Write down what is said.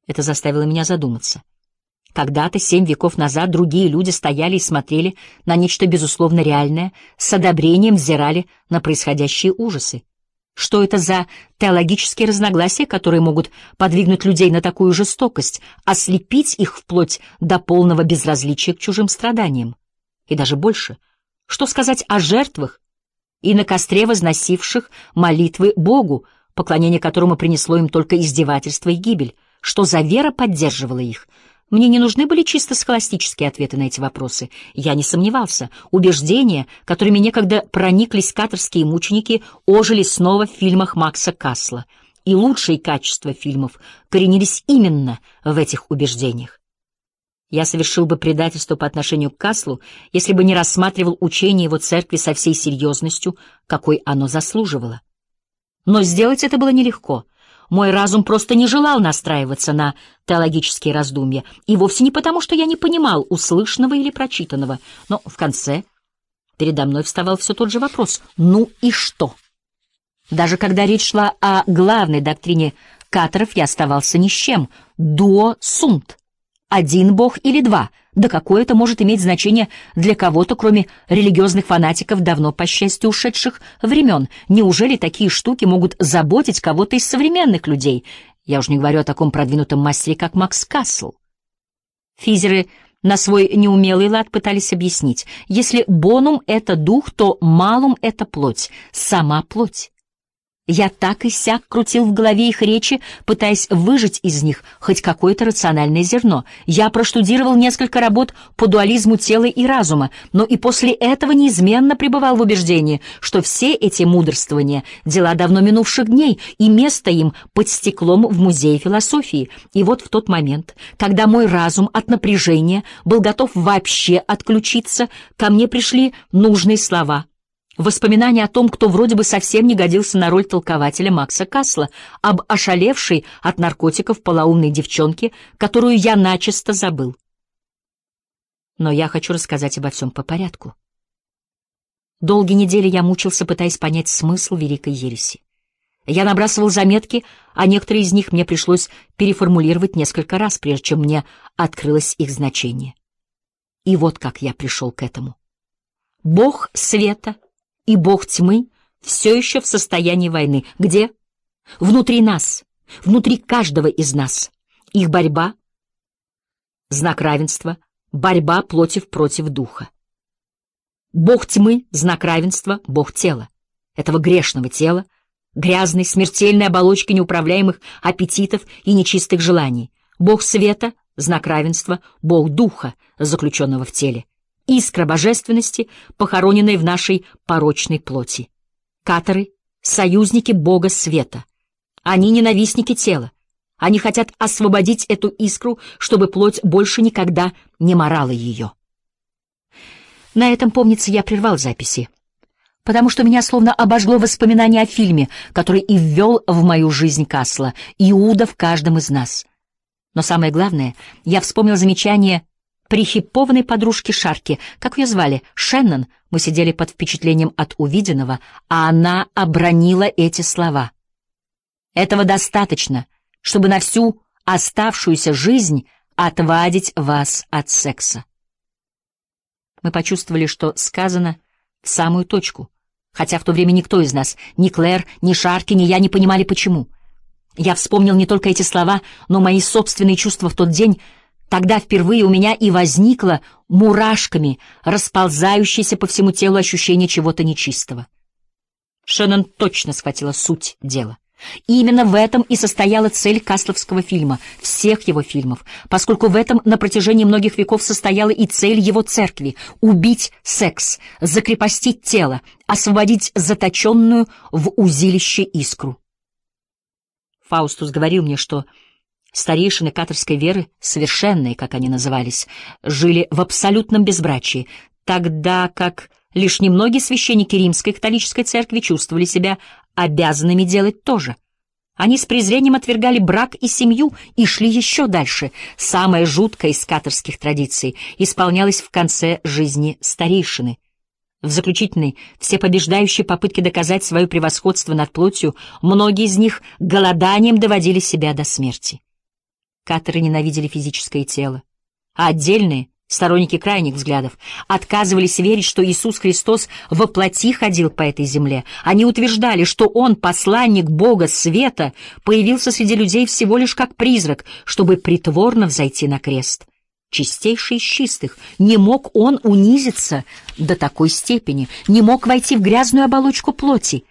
Это заставило меня задуматься. Когда-то, 7 веков назад, другие люди стояли и смотрели на нечто безусловно реальное, с одобрением взирали на происходящие ужасы. Что это за теологические разногласия, которые могут подвигнуть людей на такую жестокость, ослепить их вплоть до полного безразличия к чужим страданиям? И даже больше, что сказать о жертвах и на костре возносивших молитвы Богу, поклонение которому принесло им только издевательство и гибель? Что за вера поддерживала их? Мне не нужны были чисто схоластические ответы на эти вопросы. Я не сомневался. Убеждения, которыми некогда прониклись каторские мученики, ожили снова в фильмах Макса Касла. И лучшие качества фильмов коренились именно в этих убеждениях. Я совершил бы предательство по отношению к Каслу, если бы не рассматривал учение его церкви со всей серьезностью, какой оно заслуживало. Но сделать это было нелегко. Мой разум просто не желал настраиваться на теологические раздумья, и вовсе не потому, что я не понимал услышанного или прочитанного, но в конце передо мной вставал все тот же вопрос: ну и что? Даже когда речь шла о главной доктрине каторов, я оставался ни с чем. Дуо сунт. Один бог или два? Да какое это может иметь значение для кого-то, кроме религиозных фанатиков, давно, по счастью, ушедших времен? Неужели такие штуки могут заботить кого-то из современных людей? Я уж не говорю о таком продвинутом мастере, как Макс Кассел. Физеры на свой неумелый лад пытались объяснить: если бонум — это дух, то малум — это плоть, сама плоть. Я так и сяк крутил в голове их речи, пытаясь выжать из них хоть какое-то рациональное зерно. Я проштудировал несколько работ по дуализму тела и разума, но и после этого неизменно пребывал в убеждении, что все эти мудрствования — дела давно минувших дней, и место им под стеклом в музее философии. И вот в тот момент, когда мой разум от напряжения был готов вообще отключиться, ко мне пришли нужные слова — воспоминания о том, кто вроде бы совсем не годился на роль толкователя Макса Касла, об ошалевшей от наркотиков полоумной девчонке, которую я начисто забыл. Но я хочу рассказать обо всем по порядку. Долгие недели я мучился, пытаясь понять смысл великой ереси. Я набрасывал заметки, а некоторые из них мне пришлось переформулировать несколько раз, прежде чем мне открылось их значение. И вот как я пришел к этому. Бог света и бог тьмы все еще в состоянии войны. Где? Внутри нас, внутри каждого из нас. Их борьба — знак равенства, борьба плоти против духа. Бог тьмы — знак равенства, бог тела, этого грешного тела, грязной, смертельной оболочки неуправляемых аппетитов и нечистых желаний. Бог света — знак равенства, бог духа, заключенного в теле. Искра божественности, похороненная в нашей порочной плоти. Каторы — союзники Бога света. Они ненавистники тела. Они хотят освободить эту искру, чтобы плоть больше никогда не марала ее. На этом, помнится, я прервал записи, потому что меня словно обожгло воспоминание о фильме, который и ввел в мою жизнь Касла, Иуда в каждом из нас. Но самое главное, я вспомнил замечание прихипованной подружки Шарки, как ее звали, Шеннон. Мы сидели под впечатлением от увиденного, а она обронила эти слова: «Этого достаточно, чтобы на всю оставшуюся жизнь отвадить вас от секса». Мы почувствовали, что сказано в самую точку, хотя в то время никто из нас, ни Клэр, ни Шарки, ни я не понимали, почему. Я вспомнил не только эти слова, но мои собственные чувства в тот день. Тогда впервые у меня и возникло мурашками расползающееся по всему телу ощущение чего-то нечистого. Шеннон точно схватила суть дела. И именно в этом и состояла цель касловского фильма, всех его фильмов, поскольку в этом на протяжении многих веков состояла и цель его церкви — убить секс, закрепостить тело, освободить заточенную в узилище искру. Фаустус говорил мне, что старейшины каторской веры, совершенные, как они назывались, жили в абсолютном безбрачии, тогда как лишь немногие священники римской католической церкви чувствовали себя обязанными делать то же. Они с презрением отвергали брак и семью и шли еще дальше. Самое жуткое из каторских традиций исполнялось в конце жизни старейшины. В заключительной, всепобеждающей попытке доказать свое превосходство над плотью, многие из них голоданием доводили себя до смерти. Каторы ненавидели физическое тело, а отдельные, сторонники крайних взглядов, отказывались верить, что Иисус Христос воплоти ходил по этой земле. Они утверждали, что Он, посланник Бога света, появился среди людей всего лишь как призрак, чтобы притворно взойти на крест. Чистейший из чистых, не мог Он унизиться до такой степени, не мог войти в грязную оболочку плоти.